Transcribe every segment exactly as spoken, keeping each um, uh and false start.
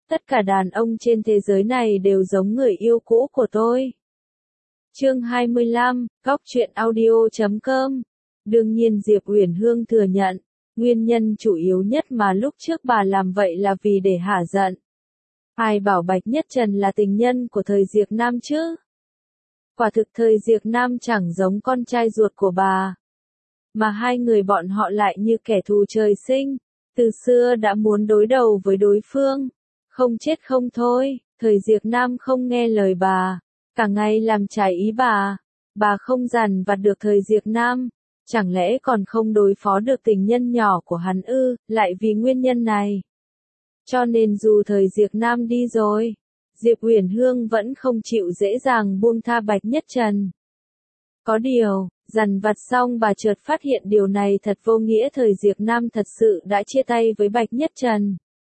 Tất cả đàn ông trên thế giới này đều giống người yêu cũ của tôi. Chương hai mươi lăm, Góc truyện audio chấm com. Đương nhiên Diệp Uyển Hương thừa nhận, nguyên nhân chủ yếu nhất mà lúc trước bà làm vậy là vì để hả giận. Ai bảo Bạch Nhất Trần là tình nhân của thời Diệp Nam chứ? Quả thực thời Diệp Nam chẳng giống con trai ruột của bà. Mà hai người bọn họ lại như kẻ thù trời sinh, từ xưa đã muốn đối đầu với đối phương. Không chết không thôi, thời Diệp Nam không nghe lời bà, cả ngày làm trái ý bà. Bà không dằn vặt được thời Diệp Nam, chẳng lẽ còn không đối phó được tình nhân nhỏ của hắn ư, lại vì nguyên nhân này. Cho nên dù thời Diệp Nam đi rồi, Diệp Uyển Hương vẫn không chịu dễ dàng buông tha Bạch Nhất Trần. Có điều, dằn vặt xong bà chợt phát hiện điều này thật vô nghĩa, thời Diệp Nam thật sự đã chia tay với Bạch Nhất Trần.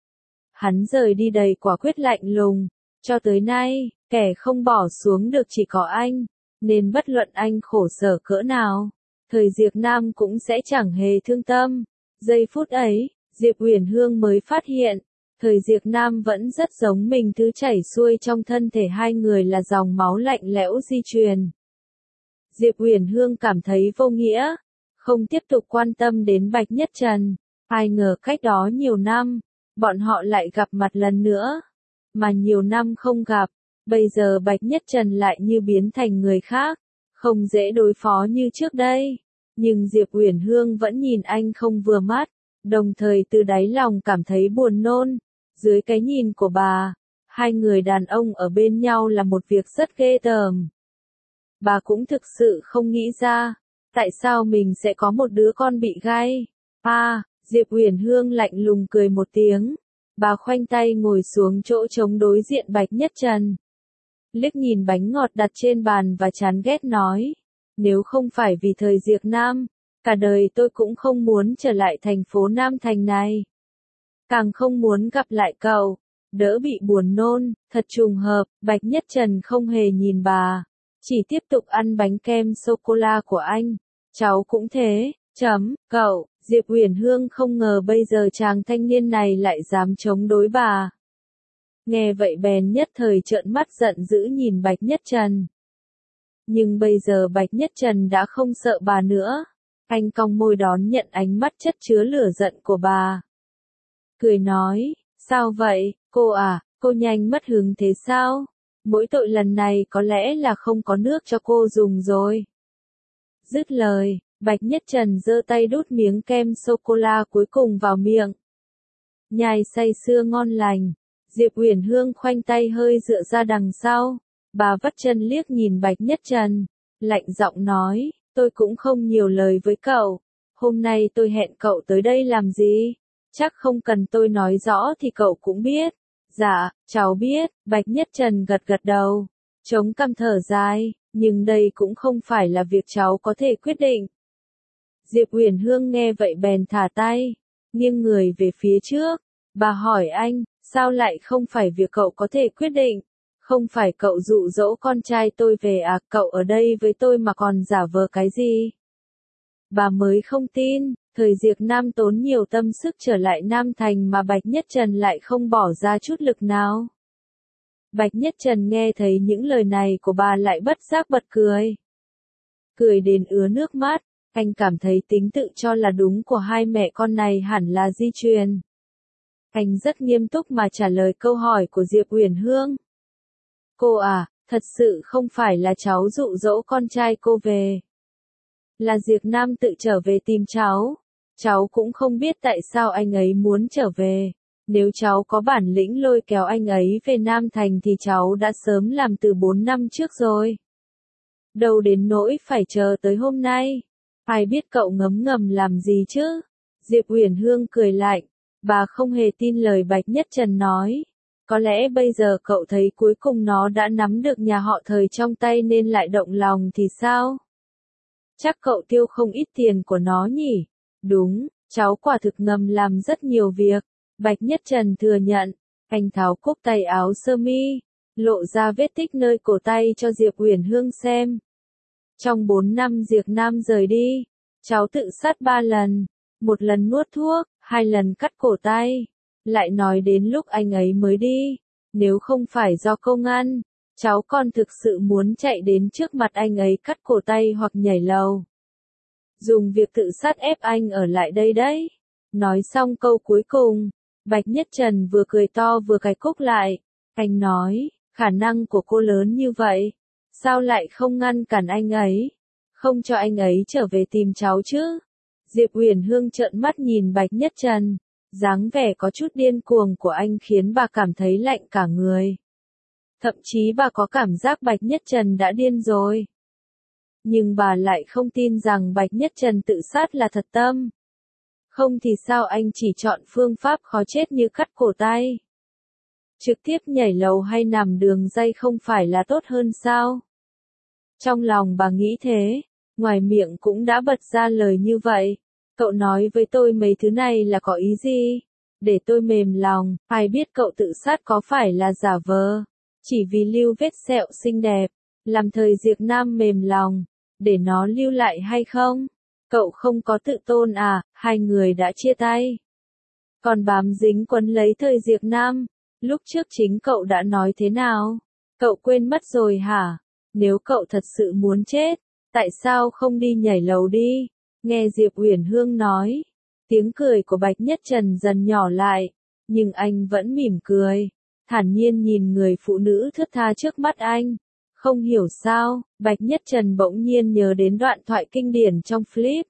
Hắn rời đi đầy quả quyết lạnh lùng, cho tới nay, kẻ không bỏ xuống được chỉ có anh, nên bất luận anh khổ sở cỡ nào, thời Diệp Nam cũng sẽ chẳng hề thương tâm. Giây phút ấy, Diệp Uyển Hương mới phát hiện, thời Diệp Nam vẫn rất giống mình, thứ chảy xuôi trong thân thể hai người là dòng máu lạnh lẽo di truyền. Diệp Uyển Hương cảm thấy vô nghĩa, không tiếp tục quan tâm đến Bạch Nhất Trần. Ai ngờ cách đó nhiều năm, bọn họ lại gặp mặt lần nữa. Mà nhiều năm không gặp, bây giờ Bạch Nhất Trần lại như biến thành người khác, không dễ đối phó như trước đây. Nhưng Diệp Uyển Hương vẫn nhìn anh không vừa mắt, đồng thời từ đáy lòng cảm thấy buồn nôn. Dưới cái nhìn của bà, hai người đàn ông ở bên nhau là một việc rất ghê tởm. Bà cũng thực sự không nghĩ ra, tại sao mình sẽ có một đứa con bị gai. À, Diệp Uyển Hương lạnh lùng cười một tiếng. Bà khoanh tay ngồi xuống chỗ trống đối diện Bạch Nhất Trần. Liếc nhìn bánh ngọt đặt trên bàn và chán ghét nói, nếu không phải vì thời Diệp Nam, cả đời tôi cũng không muốn trở lại thành phố Nam Thành này. Càng không muốn gặp lại cậu, đỡ bị buồn nôn. Thật trùng hợp, Bạch Nhất Trần không hề nhìn bà, chỉ tiếp tục ăn bánh kem sô-cô-la của anh. Cháu cũng thế, chấm, cậu. Diệp Uyển Hương không ngờ bây giờ chàng thanh niên này lại dám chống đối bà. Nghe vậy bèn nhất thời trợn mắt giận dữ nhìn Bạch Nhất Trần. Nhưng bây giờ Bạch Nhất Trần đã không sợ bà nữa. Anh cong môi đón nhận ánh mắt chất chứa lửa giận của bà. Cười nói, sao vậy, cô à, cô nhanh mất hứng thế sao? Mỗi tội lần này có lẽ là không có nước cho cô dùng rồi. Dứt lời, Bạch Nhất Trần giơ tay đút miếng kem sô-cô-la cuối cùng vào miệng. Nhai say sưa ngon lành, Diệp Uyển Hương khoanh tay hơi dựa ra đằng sau. Bà vắt chân liếc nhìn Bạch Nhất Trần, lạnh giọng nói, tôi cũng không nhiều lời với cậu. Hôm nay tôi hẹn cậu tới đây làm gì? Chắc không cần tôi nói rõ thì cậu cũng biết. Dạ, cháu biết. Bạch Nhất Trần gật gật đầu, chống cằm thở dài, nhưng đây cũng không phải là việc cháu có thể quyết định. Diệp Uyển Hương nghe vậy bèn thả tay, nghiêng người về phía trước. Bà hỏi anh, sao lại không phải việc cậu có thể quyết định? Không phải cậu dụ dỗ con trai tôi về à, cậu ở đây với tôi mà còn giả vờ cái gì? Bà mới không tin, thời Diệp Nam tốn nhiều tâm sức trở lại Nam Thành mà Bạch Nhất Trần lại không bỏ ra chút lực nào. Bạch Nhất Trần nghe thấy những lời này của bà lại bất giác bật cười. Cười đến ứa nước mắt, anh cảm thấy tính tự cho là đúng của hai mẹ con này hẳn là di truyền. Anh rất nghiêm túc mà trả lời câu hỏi của Diệp Uyển Hương. Cô à, thật sự không phải là cháu dụ dỗ con trai cô về. Là Diệp Nam tự trở về tìm cháu. Cháu cũng không biết tại sao anh ấy muốn trở về. Nếu cháu có bản lĩnh lôi kéo anh ấy về Nam Thành thì cháu đã sớm làm từ bốn năm trước rồi. Đâu đến nỗi phải chờ tới hôm nay. Ai biết cậu ngấm ngầm làm gì chứ? Diệp Uyển Hương cười lạnh. Bà không hề tin lời Bạch Nhất Trần nói. Có lẽ bây giờ cậu thấy cuối cùng nó đã nắm được nhà họ thời trong tay nên lại động lòng thì sao? Chắc cậu tiêu không ít tiền của nó nhỉ? Đúng, cháu quả thực ngầm làm rất nhiều việc. Bạch Nhất Trần thừa nhận. Anh tháo cúc tay áo sơ mi, lộ ra vết tích nơi cổ tay cho Diệp Uyển Hương xem. Trong bốn năm Diệp Nam rời đi, cháu tự sát ba lần. Một lần nuốt thuốc, hai lần cắt cổ tay. lại nói đến lúc anh ấy mới đi. Nếu không phải do cô ngăn, cháu còn thực sự muốn chạy đến trước mặt anh ấy cắt cổ tay hoặc nhảy lầu. Dùng việc tự sát ép anh ở lại đây đấy. Nói xong câu cuối cùng, Bạch Nhất Trần vừa cười to vừa cài cúc lại. Anh nói, khả năng của cô lớn như vậy, sao lại không ngăn cản anh ấy, không cho anh ấy trở về tìm cháu chứ? Diệp Uyển Hương trợn mắt nhìn Bạch Nhất Trần, dáng vẻ có chút điên cuồng của anh khiến bà cảm thấy lạnh cả người. Thậm chí bà có cảm giác Bạch Nhất Trần đã điên rồi. Nhưng bà lại không tin rằng Bạch Nhất Trần tự sát là thật tâm. Không thì sao anh chỉ chọn phương pháp khó chết như cắt cổ tay? Trực tiếp nhảy lầu hay nằm đường dây không phải là tốt hơn sao? Trong lòng bà nghĩ thế, ngoài miệng cũng đã bật ra lời như vậy. Cậu nói với tôi mấy thứ này là có ý gì? Để tôi mềm lòng, ai biết cậu tự sát có phải là giả vờ, chỉ vì lưu vết sẹo xinh đẹp, làm thời Diệp Nam mềm lòng, để nó lưu lại hay không? Cậu không có tự tôn à, hai người đã chia tay. Còn bám dính quấn lấy thời Diệp Nam, lúc trước chính cậu đã nói thế nào? Cậu quên mất rồi hả? Nếu cậu thật sự muốn chết, tại sao không đi nhảy lầu đi? Nghe Diệp Uyển Hương nói, tiếng cười của Bạch Nhất Trần dần nhỏ lại, nhưng anh vẫn mỉm cười, thản nhiên nhìn người phụ nữ thướt tha trước mắt anh. Không hiểu sao, Bạch Nhất Trần bỗng nhiên nhớ đến đoạn thoại kinh điển trong Flip.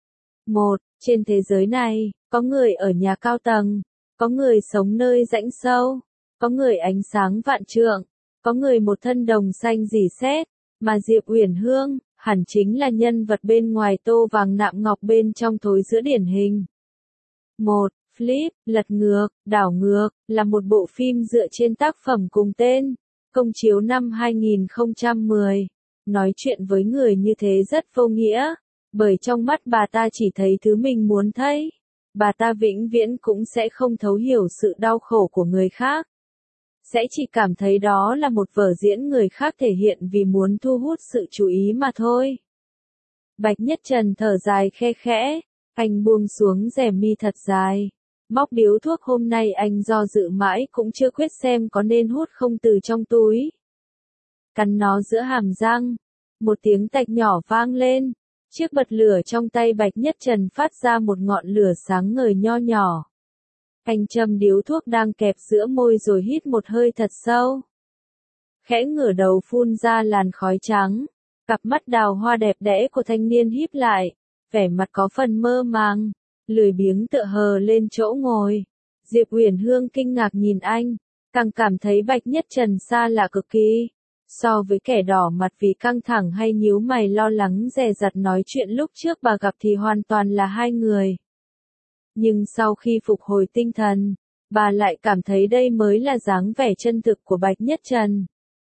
Một, trên thế giới này, có người ở nhà cao tầng, có người sống nơi rãnh sâu, có người ánh sáng vạn trượng, có người một thân đồng xanh rỉ sét, mà Diệp Uyển Hương hẳn chính là nhân vật bên ngoài tô vàng nạm ngọc bên trong thối giữa điển hình. Một, Flip, lật ngược, đảo ngược, là một bộ phim dựa trên tác phẩm cùng tên, công chiếu năm hai nghìn không trăm mười. Nói chuyện với người như thế rất vô nghĩa, bởi trong mắt bà ta chỉ thấy thứ mình muốn thấy. Bà ta vĩnh viễn cũng sẽ không thấu hiểu sự đau khổ của người khác. Sẽ chỉ cảm thấy đó là một vở diễn người khác thể hiện vì muốn thu hút sự chú ý mà thôi. Bạch Nhất Trần thở dài khe khẽ, anh buông xuống rèm mi thật dài. Móc điếu thuốc hôm nay anh do dự mãi cũng chưa quyết xem có nên hút không từ trong túi. Cắn nó giữa hàm răng, một tiếng tạch nhỏ vang lên, chiếc bật lửa trong tay Bạch Nhất Trần phát ra một ngọn lửa sáng ngời nho nhỏ. Anh châm điếu thuốc đang kẹp giữa môi rồi hít một hơi thật sâu. Khẽ ngửa đầu phun ra làn khói trắng, cặp mắt đào hoa đẹp đẽ của thanh niên híp lại, vẻ mặt có phần mơ màng, lười biếng tựa hờ lên chỗ ngồi. Diệp Uyển Hương kinh ngạc nhìn anh, càng cảm thấy Bạch Nhất Trần xa lạ cực kỳ. So với kẻ đỏ mặt vì căng thẳng hay nhíu mày lo lắng dè dặt nói chuyện lúc trước bà gặp thì hoàn toàn là hai người. Nhưng sau khi phục hồi tinh thần, bà lại cảm thấy đây mới là dáng vẻ chân thực của Bạch Nhất Trần.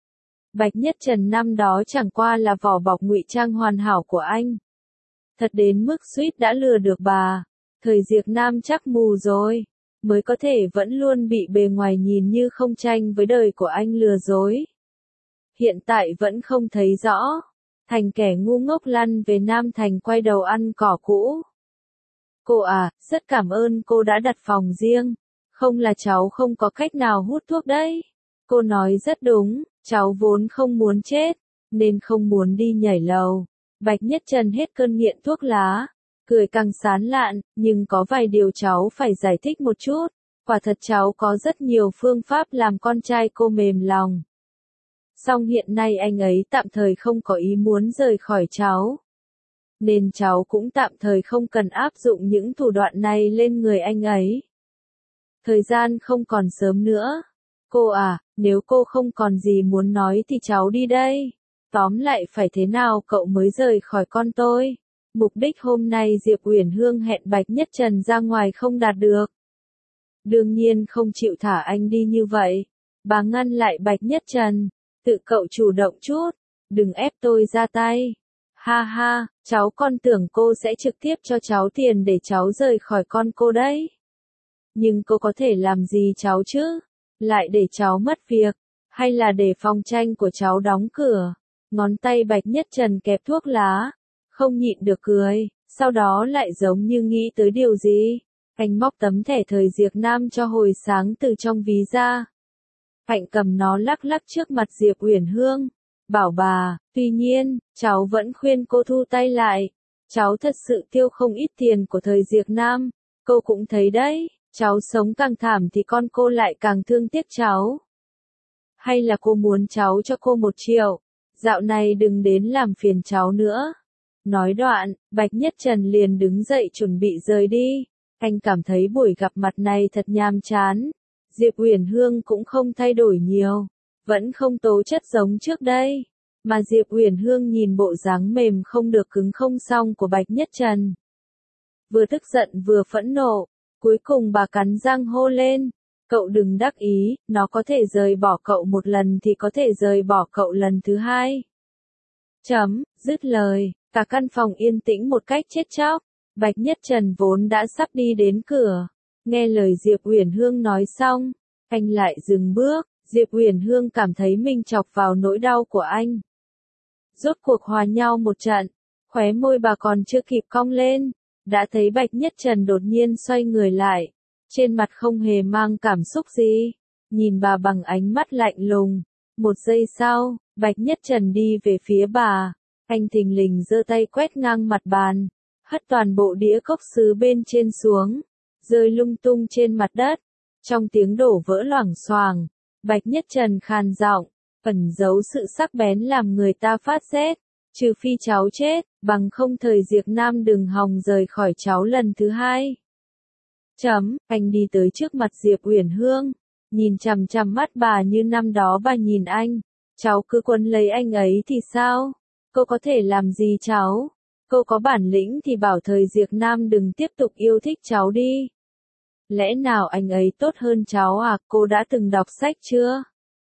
Bạch Nhất Trần năm đó chẳng qua là vỏ bọc ngụy trang hoàn hảo của anh. Thật đến mức suýt đã lừa được bà. Thời Diệp Nam chắc mù rồi, mới có thể vẫn luôn bị bề ngoài nhìn như không tranh với đời của anh lừa dối. Hiện tại vẫn không thấy rõ, thành kẻ ngu ngốc lăn về Nam Thành quay đầu ăn cỏ cũ. Cô à, rất cảm ơn cô đã đặt phòng riêng, không là cháu không có cách nào hút thuốc đấy. Cô nói rất đúng, cháu vốn không muốn chết, nên không muốn đi nhảy lầu. Bạch Nhất Trần hết cơn nghiện thuốc lá, cười càng sán lạn, nhưng có vài điều cháu phải giải thích một chút. Quả thật cháu có rất nhiều phương pháp làm con trai cô mềm lòng. Song hiện nay anh ấy tạm thời không có ý muốn rời khỏi cháu. Nên cháu cũng tạm thời không cần áp dụng những thủ đoạn này lên người anh ấy. Thời gian không còn sớm nữa. Cô à, nếu cô không còn gì muốn nói thì cháu đi đây. Tóm lại phải thế nào cậu mới rời khỏi con tôi. Mục đích hôm nay Diệp Uyển Hương hẹn Bạch Nhất Trần ra ngoài không đạt được. Đương nhiên không chịu thả anh đi như vậy. Bà ngăn lại Bạch Nhất Trần. Tự cậu chủ động chút, đừng ép tôi ra tay. Ha ha, cháu con tưởng cô sẽ trực tiếp cho cháu tiền để cháu rời khỏi con cô đấy. Nhưng cô có thể làm gì cháu chứ? Lại để cháu mất việc, hay là để phòng tranh của cháu đóng cửa? Ngón tay Bạch Nhất Trần kẹp thuốc lá, không nhịn được cười, sau đó lại giống như nghĩ tới điều gì. Anh móc tấm thẻ thời Diệp Nam cho hồi sáng từ trong ví ra. Hạnh cầm nó lắc lắc trước mặt Diệp Uyển Hương, bảo bà, tuy nhiên, cháu vẫn khuyên cô thu tay lại. Cháu thật sự tiêu không ít tiền của thời Diệp Nam, cô cũng thấy đấy, cháu sống càng thảm thì con cô lại càng thương tiếc cháu. Hay là cô muốn cháu cho cô một triệu, dạo này đừng đến làm phiền cháu nữa. Nói đoạn, Bạch Nhất Trần liền đứng dậy chuẩn bị rời đi. Anh cảm thấy buổi gặp mặt này thật nhàm chán. Diệp Uyển Hương cũng không thay đổi nhiều, vẫn không tố chất giống trước đây. Mà Diệp Uyển Hương nhìn bộ dáng mềm không được cứng không xong của Bạch Nhất Trần. Vừa tức giận vừa phẫn nộ, cuối cùng bà cắn răng hô lên. Cậu đừng đắc ý, nó có thể rời bỏ cậu một lần thì có thể rời bỏ cậu lần thứ hai. Chấm, dứt lời, cả căn phòng yên tĩnh một cách chết chóc. Bạch Nhất Trần vốn đã sắp đi đến cửa. Nghe lời Diệp Uyển Hương nói xong, anh lại dừng bước. Diệp Uyển Hương cảm thấy mình chọc vào nỗi đau của anh. Rốt cuộc hòa nhau một trận, khóe môi bà còn chưa kịp cong lên, đã thấy Bạch Nhất Trần đột nhiên xoay người lại, trên mặt không hề mang cảm xúc gì, nhìn bà bằng ánh mắt lạnh lùng. Một giây sau, Bạch Nhất Trần đi về phía bà, anh thình lình giơ tay quét ngang mặt bàn, hất toàn bộ đĩa cốc sứ bên trên xuống, rơi lung tung trên mặt đất. Trong tiếng đổ vỡ loảng xoảng, Bạch Nhất Trần khàn giọng, ẩn giấu sự sắc bén làm người ta phát rét, trừ phi cháu chết, bằng không thời Diệp Nam đừng hòng rời khỏi cháu lần thứ hai. Chấm, anh đi tới trước mặt Diệp Uyển Hương, nhìn chằm chằm mắt bà như năm đó bà nhìn anh, cháu cứ quấn lấy anh ấy thì sao? Cô có thể làm gì cháu? Cô có bản lĩnh thì bảo thời Diệp Nam đừng tiếp tục yêu thích cháu đi. Lẽ nào anh ấy tốt hơn cháu à? Cô đã từng đọc sách chưa?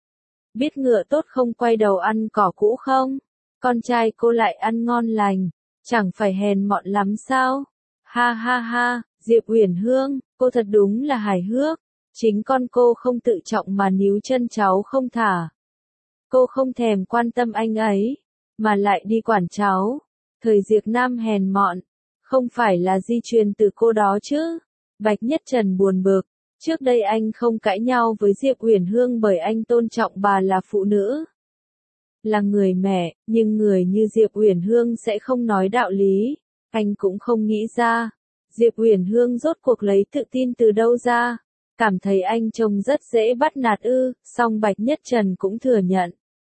Biết ngựa tốt không quay đầu ăn cỏ cũ không? Con trai cô lại ăn ngon lành, chẳng phải hèn mọn lắm sao? Ha ha ha, Diệp Uyển Hương, cô thật đúng là hài hước. Chính con cô không tự trọng mà níu chân cháu không thả. Cô không thèm quan tâm anh ấy, mà lại đi quản cháu. Thời Diệp Nam hèn mọn, không phải là di truyền từ cô đó chứ? Bạch Nhất Trần buồn bực, trước đây anh không cãi nhau với Diệp Uyển Hương bởi anh tôn trọng bà là phụ nữ. Là người mẹ, nhưng người như Diệp Uyển Hương sẽ không nói đạo lý, anh cũng không nghĩ ra. Diệp Uyển Hương rốt cuộc lấy tự tin từ đâu ra, cảm thấy anh trông rất dễ bắt nạt ư, song Bạch Nhất Trần cũng thừa nhận.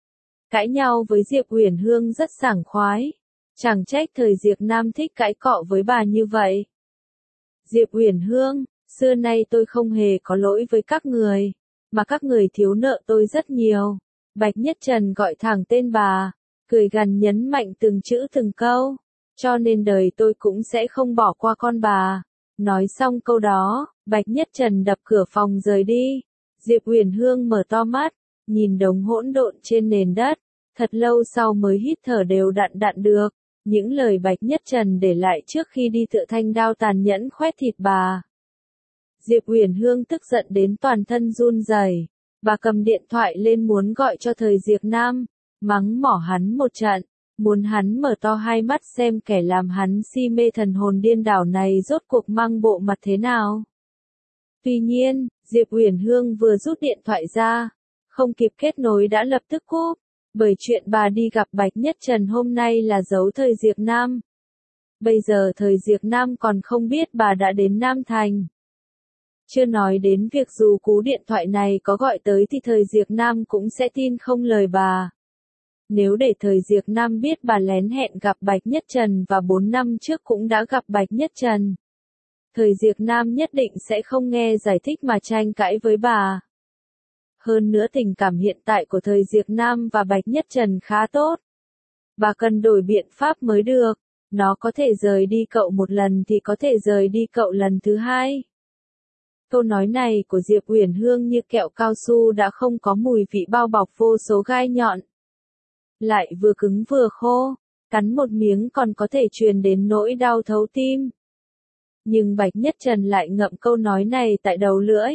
Cãi nhau với Diệp Uyển Hương rất sảng khoái, chẳng trách thời Diệp Nam thích cãi cọ với bà như vậy. Diệp Uyển Hương, xưa nay tôi không hề có lỗi với các người, mà các người thiếu nợ tôi rất nhiều. Bạch Nhất Trần gọi thẳng tên bà, cười gằn nhấn mạnh từng chữ từng câu, cho nên đời tôi cũng sẽ không bỏ qua con bà. Nói xong câu đó, Bạch Nhất Trần đập cửa phòng rời đi. Diệp Uyển Hương mở to mắt, nhìn đống hỗn độn trên nền đất, thật lâu sau mới hít thở đều đặn đặn được. Những lời Bạch Nhất Trần để lại trước khi đi tựa thanh đao tàn nhẫn khoét thịt bà. Diệp Uyển Hương tức giận đến toàn thân run rẩy, bà cầm điện thoại lên muốn gọi cho thời Diệp Nam, mắng mỏ hắn một trận, muốn hắn mở to hai mắt xem kẻ làm hắn si mê thần hồn điên đảo này rốt cuộc mang bộ mặt thế nào. Tuy nhiên, Diệp Uyển Hương vừa rút điện thoại ra, không kịp kết nối đã lập tức cúp, bởi chuyện bà đi gặp Bạch Nhất Trần hôm nay là giấu thời Diệp Nam. Bây giờ thời Diệp Nam còn không biết bà đã đến Nam Thành. Chưa nói đến việc dù cú điện thoại này có gọi tới thì thời Diệp Nam cũng sẽ tin không lời bà. Nếu để thời Diệp Nam biết bà lén hẹn gặp Bạch Nhất Trần và bốn năm trước cũng đã gặp Bạch Nhất Trần, thời Diệp Nam nhất định sẽ không nghe giải thích mà tranh cãi với bà. Hơn nữa tình cảm hiện tại của thời Diệp Nam và Bạch Nhất Trần khá tốt. Bà cần đổi biện pháp mới được, nó có thể rời đi cậu một lần thì có thể rời đi cậu lần thứ hai. Câu nói này của Diệp Uyển Hương như kẹo cao su đã không có mùi vị bao bọc vô số gai nhọn. Lại vừa cứng vừa khô, cắn một miếng còn có thể truyền đến nỗi đau thấu tim. Nhưng Bạch Nhất Trần lại ngậm câu nói này tại đầu lưỡi.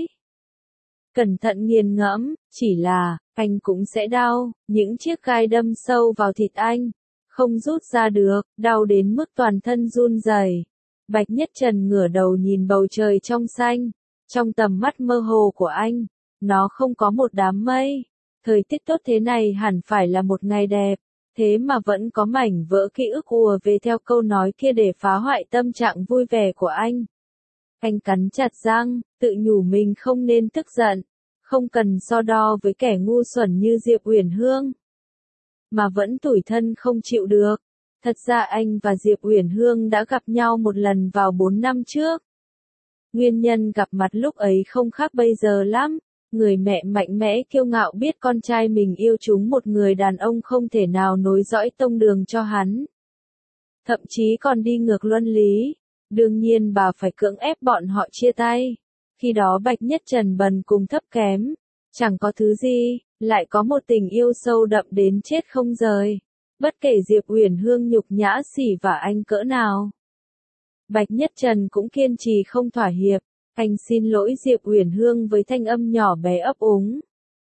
Cẩn thận nghiền ngẫm, chỉ là, anh cũng sẽ đau, những chiếc gai đâm sâu vào thịt anh, không rút ra được, đau đến mức toàn thân run rẩy. Bạch Nhất Trần ngửa đầu nhìn bầu trời trong xanh, trong tầm mắt mơ hồ của anh, nó không có một đám mây. Thời tiết tốt thế này hẳn phải là một ngày đẹp, thế mà vẫn có mảnh vỡ ký ức ùa về theo câu nói kia để phá hoại tâm trạng vui vẻ của anh. Anh cắn chặt răng, tự nhủ mình không nên tức giận, không cần so đo với kẻ ngu xuẩn như Diệp Uyển Hương, mà vẫn tủi thân không chịu được. Thật ra anh và Diệp Uyển Hương đã gặp nhau một lần vào bốn năm trước. Nguyên nhân gặp mặt lúc ấy không khác bây giờ lắm. Người mẹ mạnh mẽ kiêu ngạo biết con trai mình yêu trúng một người đàn ông không thể nào nối dõi tông đường cho hắn. Thậm chí còn đi ngược luân lý. Đương nhiên bà phải cưỡng ép bọn họ chia tay. Khi đó Bạch Nhất Trần bần cùng thấp kém. Chẳng có thứ gì, lại có một tình yêu sâu đậm đến chết không rời. Bất kể Diệp Uyển Hương nhục nhã xỉ vả anh cỡ nào. Bạch Nhất Trần cũng kiên trì không thỏa hiệp. Anh xin lỗi Diệp Uyển Hương với thanh âm nhỏ bé ấp úng.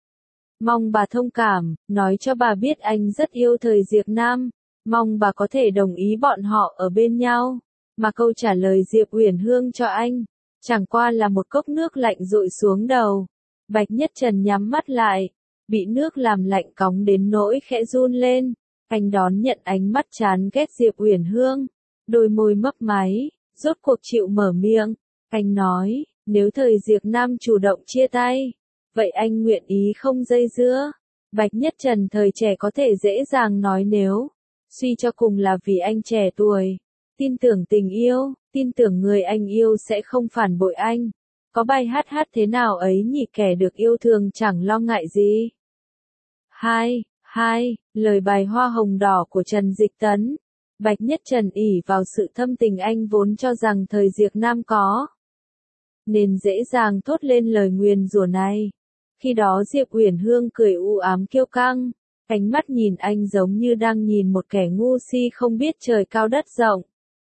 Mong bà thông cảm, nói cho bà biết anh rất yêu thời Diệp Nam. Mong bà có thể đồng ý bọn họ ở bên nhau. Mà câu trả lời Diệp Uyển Hương cho anh, chẳng qua là một cốc nước lạnh dội xuống đầu. Bạch Nhất Trần nhắm mắt lại, bị nước làm lạnh cóng đến nỗi khẽ run lên. Anh đón nhận ánh mắt chán ghét Diệp Uyển Hương, đôi môi mấp máy, rốt cuộc chịu mở miệng. Anh nói, nếu thời Diệp Nam chủ động chia tay, vậy anh nguyện ý không dây dưa. Bạch Nhất Trần thời trẻ có thể dễ dàng nói nếu, suy cho cùng là vì anh trẻ tuổi, tin tưởng tình yêu, tin tưởng người anh yêu sẽ không phản bội anh. Có bài hát hát thế nào ấy nhỉ, kẻ được yêu thương chẳng lo ngại gì. Hai, hai, lời bài Hoa hồng đỏ của Trần Dịch Tấn. Bạch Nhất Trần ỷ vào sự thâm tình anh vốn cho rằng thời Diệp Nam có, nên dễ dàng thốt lên lời nguyền rủa này. Khi đó Diệp Uyển Hương cười u ám kiêu căng, ánh mắt nhìn anh giống như đang nhìn một kẻ ngu si không biết trời cao đất rộng.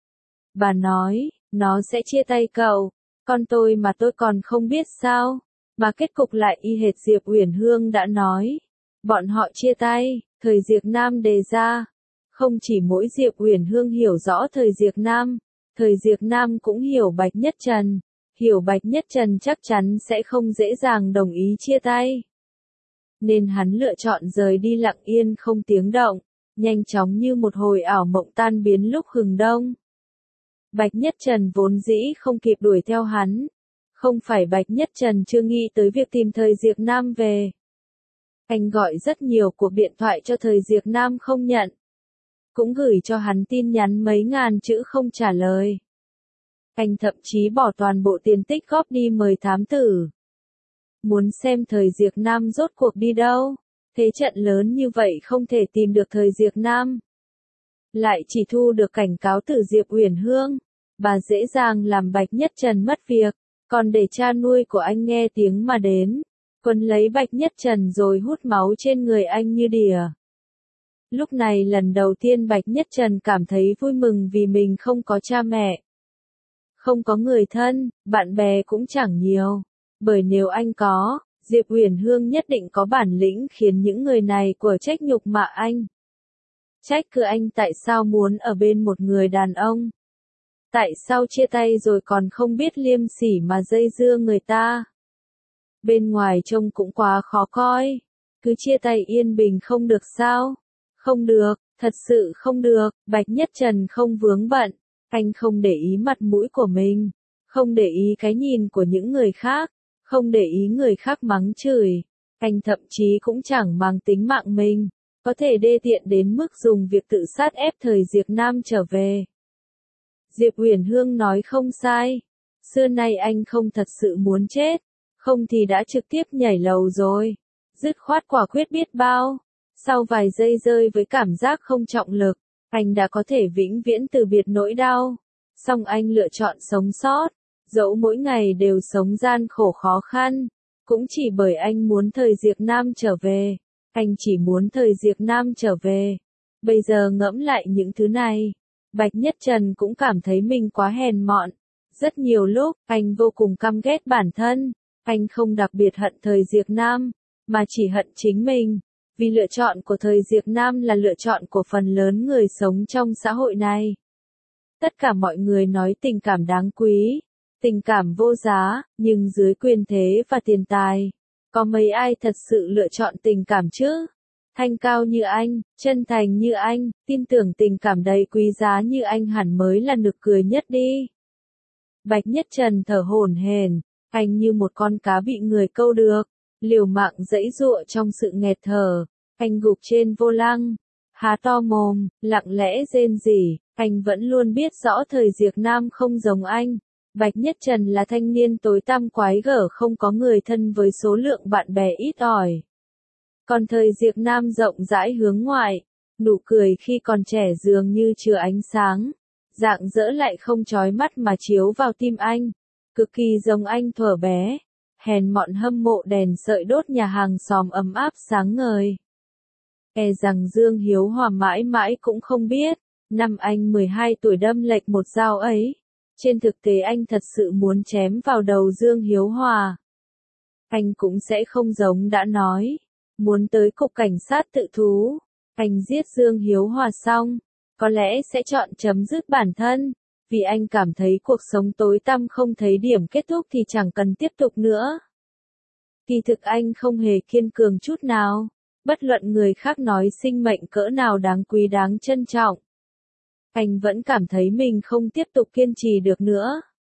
Bà nói, nó sẽ chia tay cậu, con tôi mà tôi còn không biết sao, mà kết cục lại y hệt Diệp Uyển Hương đã nói. Bọn họ chia tay, thời Diệp Nam đề ra. Không chỉ mỗi Diệp Uyển Hương hiểu rõ thời Diệp Nam, thời Diệp Nam cũng hiểu Bạch Nhất Trần. Hiểu Bạch Nhất Trần chắc chắn sẽ không dễ dàng đồng ý chia tay. Nên hắn lựa chọn rời đi lặng yên không tiếng động, nhanh chóng như một hồi ảo mộng tan biến lúc hừng đông. Bạch Nhất Trần vốn dĩ không kịp đuổi theo hắn. Không phải Bạch Nhất Trần chưa nghĩ tới việc tìm thời Diệp Nam về. Anh gọi rất nhiều cuộc điện thoại cho thời Diệp Nam không nhận. Cũng gửi cho hắn tin nhắn mấy ngàn chữ không trả lời. Anh thậm chí bỏ toàn bộ tiền tích góp đi mời thám tử. Muốn xem thời Diệp Nam rốt cuộc đi đâu. Thế trận lớn như vậy không thể tìm được thời Diệp Nam. Lại chỉ thu được cảnh cáo từ Diệp Uyển Hương. Bà dễ dàng làm Bạch Nhất Trần mất việc. Còn để cha nuôi của anh nghe tiếng mà đến. Quấn lấy Bạch Nhất Trần rồi hút máu trên người anh như đỉa. Lúc này lần đầu tiên Bạch Nhất Trần cảm thấy vui mừng vì mình không có cha mẹ. Không có người thân, bạn bè cũng chẳng nhiều. Bởi nếu anh có, Diệp Uyển Hương nhất định có bản lĩnh khiến những người này của trách nhục mạ anh. Trách cứ anh tại sao muốn ở bên một người đàn ông. Tại sao chia tay rồi còn không biết liêm sỉ mà dây dưa người ta. Bên ngoài trông cũng quá khó coi. Cứ chia tay yên bình không được sao? Không được, thật sự không được. Bạch Nhất Trần không vướng bận. Anh không để ý mặt mũi của mình. Không để ý cái nhìn của những người khác. Không để ý người khác mắng chửi. Anh thậm chí cũng chẳng mang tính mạng mình. Có thể đê tiện đến mức dùng việc tự sát ép thời Diệp Nam trở về. Diệp Uyển Hương nói không sai. Xưa nay anh không thật sự muốn chết. Không thì đã trực tiếp nhảy lầu rồi. Dứt khoát quả quyết biết bao. Sau vài giây rơi với cảm giác không trọng lực, anh đã có thể vĩnh viễn từ biệt nỗi đau. Song anh lựa chọn sống sót. Dẫu mỗi ngày đều sống gian khổ khó khăn. Cũng chỉ bởi anh muốn thời Diệp Nam trở về. Anh chỉ muốn thời Diệp Nam trở về. Bây giờ ngẫm lại những thứ này. Bạch Nhất Trần cũng cảm thấy mình quá hèn mọn. Rất nhiều lúc, anh vô cùng căm ghét bản thân. Anh không đặc biệt hận thời Diệp Nam, mà chỉ hận chính mình. Vì lựa chọn của thời Diệp Nam là lựa chọn của phần lớn người sống trong xã hội này. Tất cả mọi người nói tình cảm đáng quý, tình cảm vô giá, nhưng dưới quyền thế và tiền tài, có mấy ai thật sự lựa chọn tình cảm chứ? Thanh cao như anh, chân thành như anh, tin tưởng tình cảm đầy quý giá như anh hẳn mới là nực cười nhất đi. Bạch Nhất Trần thở hổn hển, anh như một con cá bị người câu được, liều mạng giãy giụa trong sự nghẹt thở, anh gục trên vô lăng, há to mồm, lặng lẽ rên rỉ, anh vẫn luôn biết rõ thời Diệp Nam không giống anh. Bạch Nhất Trần là thanh niên tối tăm quái gở không có người thân với số lượng bạn bè ít ỏi. Còn thời Diệp Nam rộng rãi hướng ngoại, nụ cười khi còn trẻ dường như chứa ánh sáng, rạng rỡ lại không chói mắt mà chiếu vào tim anh, cực kỳ giống anh thuở bé, hèn mọn hâm mộ đèn sợi đốt nhà hàng xóm ấm áp sáng ngời. E rằng Dương Hiếu Hòa mãi mãi cũng không biết, năm anh mười hai tuổi đâm lệch một dao ấy, trên thực tế anh thật sự muốn chém vào đầu Dương Hiếu Hòa. Anh cũng sẽ không giống đã nói, muốn tới cục cảnh sát tự thú, anh giết Dương Hiếu Hòa xong, có lẽ sẽ chọn chấm dứt bản thân, vì anh cảm thấy cuộc sống tối tăm không thấy điểm kết thúc thì chẳng cần tiếp tục nữa. Kỳ thực anh không hề kiên cường chút nào, bất luận người khác nói sinh mệnh cỡ nào đáng quý đáng trân trọng. Anh vẫn cảm thấy mình không tiếp tục kiên trì được nữa.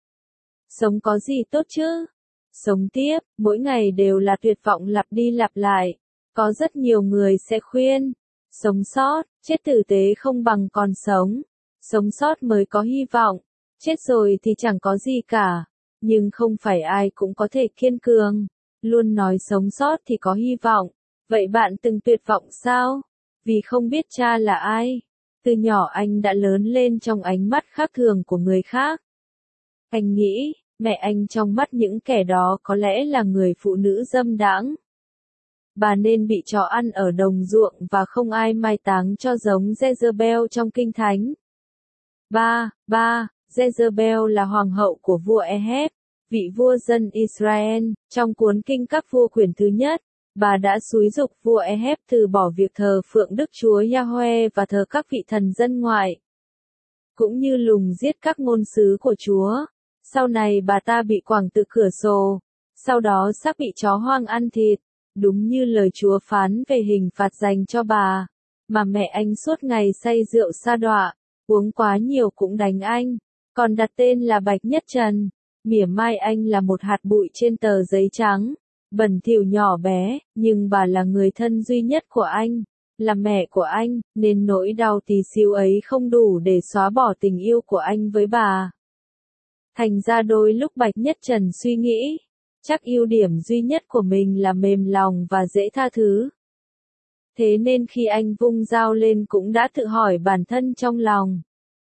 Sống có gì tốt chứ? Sống tiếp, mỗi ngày đều là tuyệt vọng lặp đi lặp lại. Có rất nhiều người sẽ khuyên, sống sót, chết tử tế không bằng còn sống. Sống sót mới có hy vọng, chết rồi thì chẳng có gì cả. Nhưng không phải ai cũng có thể kiên cường. Luôn nói sống sót thì có hy vọng. Vậy bạn từng tuyệt vọng sao? Vì không biết cha là ai. Từ nhỏ anh đã lớn lên trong ánh mắt khác thường của người khác. Anh nghĩ, mẹ anh trong mắt những kẻ đó có lẽ là người phụ nữ dâm đãng. Bà nên bị chó ăn ở đồng ruộng và không ai mai táng cho giống Jezebel trong Kinh Thánh. ba. ba. Jezebel là hoàng hậu của vua Eheb, vị vua dân Israel, trong cuốn Kinh Các Vua quyển thứ nhất. Bà đã xúi giục vua Eheb từ bỏ việc thờ phượng Đức Chúa Yahweh và thờ các vị thần dân ngoại, cũng như lùng giết các ngôn sứ của Chúa. Sau này bà ta bị quẳng từ cửa sổ, sau đó xác bị chó hoang ăn thịt, đúng như lời Chúa phán về hình phạt dành cho bà. Mà mẹ anh suốt ngày say rượu sa đọa, uống quá nhiều cũng đánh anh, còn đặt tên là Bạch Nhất Trần, mỉa mai anh là một hạt bụi trên tờ giấy trắng. Bẩn thỉu nhỏ bé, nhưng bà là người thân duy nhất của anh, là mẹ của anh, nên nỗi đau tí xíu ấy không đủ để xóa bỏ tình yêu của anh với bà. Thành ra đôi lúc Bạch Nhất Trần suy nghĩ, chắc ưu điểm duy nhất của mình là mềm lòng và dễ tha thứ. Thế nên khi anh vung dao lên cũng đã tự hỏi bản thân trong lòng.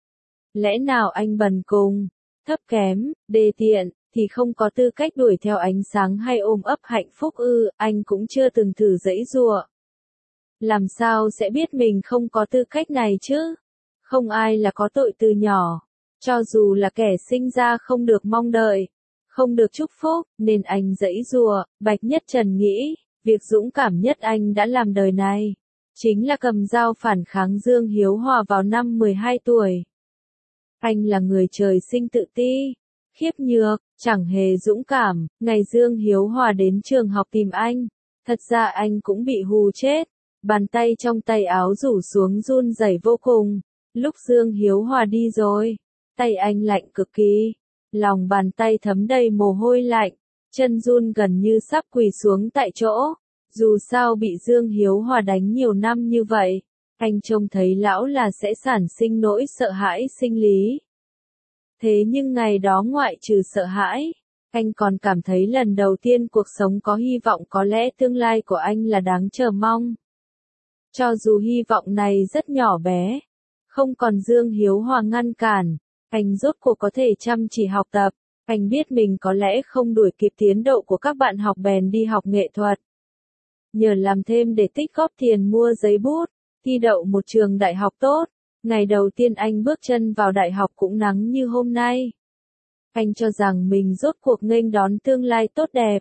Lẽ nào anh bần cùng, thấp kém, đê tiện, thì không có tư cách đuổi theo ánh sáng hay ôm ấp hạnh phúc ư? Anh cũng chưa từng thử giãy giụa. Làm sao sẽ biết mình không có tư cách này chứ? Không ai là có tội từ nhỏ, cho dù là kẻ sinh ra không được mong đợi, không được chúc phúc, nên anh giãy giụa. Bạch Nhất Trần nghĩ, việc dũng cảm nhất anh đã làm đời này, chính là cầm dao phản kháng Dương Hiếu Hòa vào năm mười hai tuổi. Anh là người trời sinh tự ti, khiếp nhược, chẳng hề dũng cảm. Ngày Dương Hiếu Hòa đến trường học tìm anh, thật ra anh cũng bị hù chết, bàn tay trong tay áo rủ xuống run rẩy vô cùng. Lúc Dương Hiếu Hòa đi rồi, tay anh lạnh cực kỳ, lòng bàn tay thấm đầy mồ hôi lạnh, chân run gần như sắp quỳ xuống tại chỗ. Dù sao bị Dương Hiếu Hòa đánh nhiều năm như vậy, anh trông thấy lão là sẽ sản sinh nỗi sợ hãi sinh lý. Thế nhưng ngày đó ngoại trừ sợ hãi, anh còn cảm thấy lần đầu tiên cuộc sống có hy vọng, có lẽ tương lai của anh là đáng chờ mong. Cho dù hy vọng này rất nhỏ bé, không còn Dương Hiếu Hòa ngăn cản, anh rốt cuộc có thể chăm chỉ học tập. Anh biết mình có lẽ không đuổi kịp tiến độ của các bạn học bèn đi học nghệ thuật. Nhờ làm thêm để tích góp tiền mua giấy bút, thi đậu một trường đại học tốt. Ngày đầu tiên anh bước chân vào đại học cũng nắng như hôm nay. Anh cho rằng mình rốt cuộc nghênh đón tương lai tốt đẹp.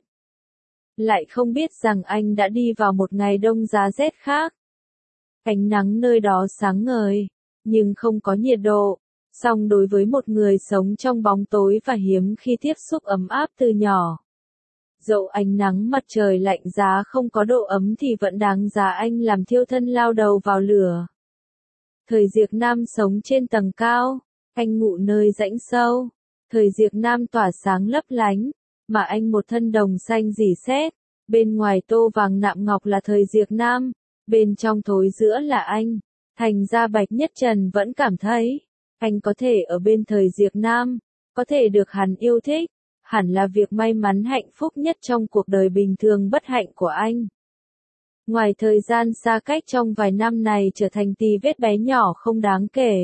Lại không biết rằng anh đã đi vào một ngày đông giá rét khác. Ánh nắng nơi đó sáng ngời, nhưng không có nhiệt độ. Song đối với một người sống trong bóng tối và hiếm khi tiếp xúc ấm áp từ nhỏ, dẫu ánh nắng mặt trời lạnh giá không có độ ấm thì vẫn đáng giá anh làm thiêu thân lao đầu vào lửa. Thời Diệp Nam sống trên tầng cao, anh ngủ nơi rãnh sâu. Thời Diệp Nam tỏa sáng lấp lánh, mà anh một thân đồng xanh rỉ sét, bên ngoài tô vàng nạm ngọc là Thời Diệp Nam, bên trong thối giữa là anh. Thành ra Bạch Nhất Trần vẫn cảm thấy, anh có thể ở bên Thời Diệp Nam, có thể được hắn yêu thích, hẳn là việc may mắn hạnh phúc nhất trong cuộc đời bình thường bất hạnh của anh. Ngoài thời gian xa cách trong vài năm này trở thành tì vết bé nhỏ không đáng kể.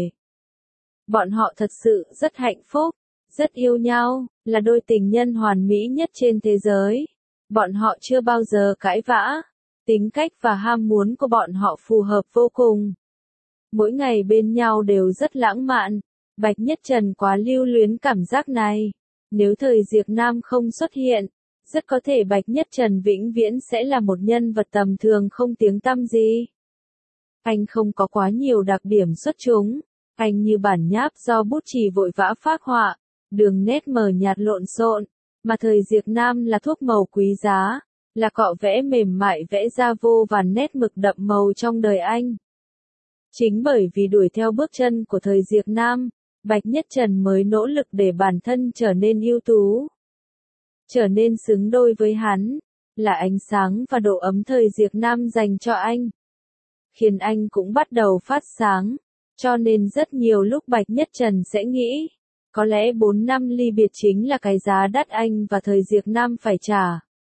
Bọn họ thật sự rất hạnh phúc, rất yêu nhau, là đôi tình nhân hoàn mỹ nhất trên thế giới. Bọn họ chưa bao giờ cãi vã, tính cách và ham muốn của bọn họ phù hợp vô cùng. Mỗi ngày bên nhau đều rất lãng mạn, Bạch Nhất Trần quá lưu luyến cảm giác này. Nếu Thời Diệp Nam không xuất hiện, rất có thể Bạch Nhất Trần vĩnh viễn sẽ là một nhân vật tầm thường không tiếng tăm gì. Anh không có quá nhiều đặc điểm xuất chúng, anh như bản nháp do bút chì vội vã phác họa, đường nét mờ nhạt lộn xộn, mà Thời Diệp Nam là thuốc màu quý giá, là cọ vẽ mềm mại vẽ ra vô vàn nét mực đậm màu trong đời anh. Chính bởi vì đuổi theo bước chân của Thời Diệp Nam, Bạch Nhất Trần mới nỗ lực để bản thân trở nên ưu tú, trở nên xứng đôi với hắn, là ánh sáng và độ ấm Thời Diệp Nam dành cho anh, khiến anh cũng bắt đầu phát sáng, cho nên rất nhiều lúc Bạch Nhất Trần sẽ nghĩ, có lẽ bốn năm ly biệt chính là cái giá đắt anh và Thời Diệp Nam phải trả.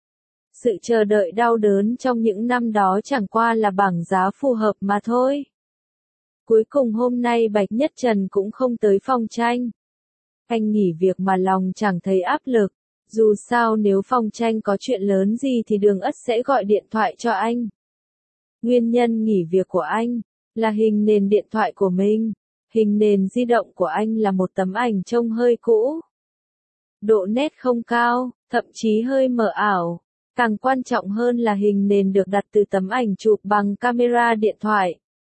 Sự chờ đợi đau đớn trong những năm đó chẳng qua là bảng giá phù hợp mà thôi. Cuối cùng hôm nay Bạch Nhất Trần cũng không tới phòng tranh. Anh nghỉ việc mà lòng chẳng thấy áp lực, dù sao nếu phòng tranh có chuyện lớn gì thì Đường Ất sẽ gọi điện thoại cho anh. Nguyên nhân nghỉ việc của anh là hình nền điện thoại của mình, hình nền di động của anh là một tấm ảnh trông hơi cũ. Độ nét không cao, thậm chí hơi mờ ảo, càng quan trọng hơn là hình nền được đặt từ tấm ảnh chụp bằng camera điện thoại.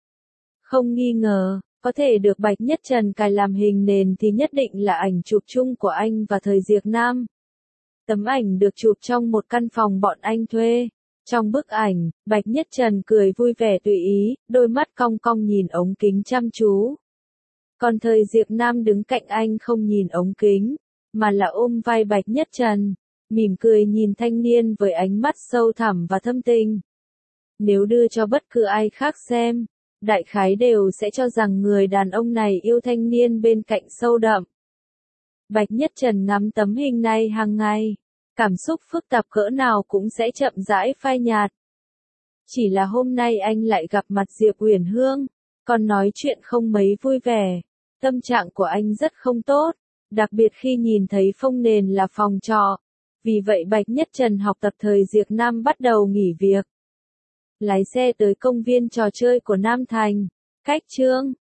Không nghi ngờ, có thể được Bạch Nhất Trần cài làm hình nền thì nhất định là ảnh chụp chung của anh và Thời Diệp Nam. Tấm ảnh được chụp trong một căn phòng bọn anh thuê. Trong bức ảnh, Bạch Nhất Trần cười vui vẻ tùy ý, đôi mắt cong cong nhìn ống kính chăm chú. Còn Thời Diệp Nam đứng cạnh anh không nhìn ống kính, mà là ôm vai Bạch Nhất Trần, mỉm cười nhìn thanh niên với ánh mắt sâu thẳm và thâm tình. Nếu đưa cho bất cứ ai khác xem, đại khái đều sẽ cho rằng người đàn ông này yêu thanh niên bên cạnh sâu đậm. Bạch Nhất Trần ngắm tấm hình này hàng ngày, cảm xúc phức tạp cỡ nào cũng sẽ chậm rãi phai nhạt. Chỉ là hôm nay anh lại gặp mặt Diệp Uyển Hương, còn nói chuyện không mấy vui vẻ, tâm trạng của anh rất không tốt, đặc biệt khi nhìn thấy phông nền là phòng trọ. Vì vậy Bạch Nhất Trần học tập Thời Diệp Nam bắt đầu nghỉ việc. Lái xe tới công viên trò chơi của Nam Thành, cách Trương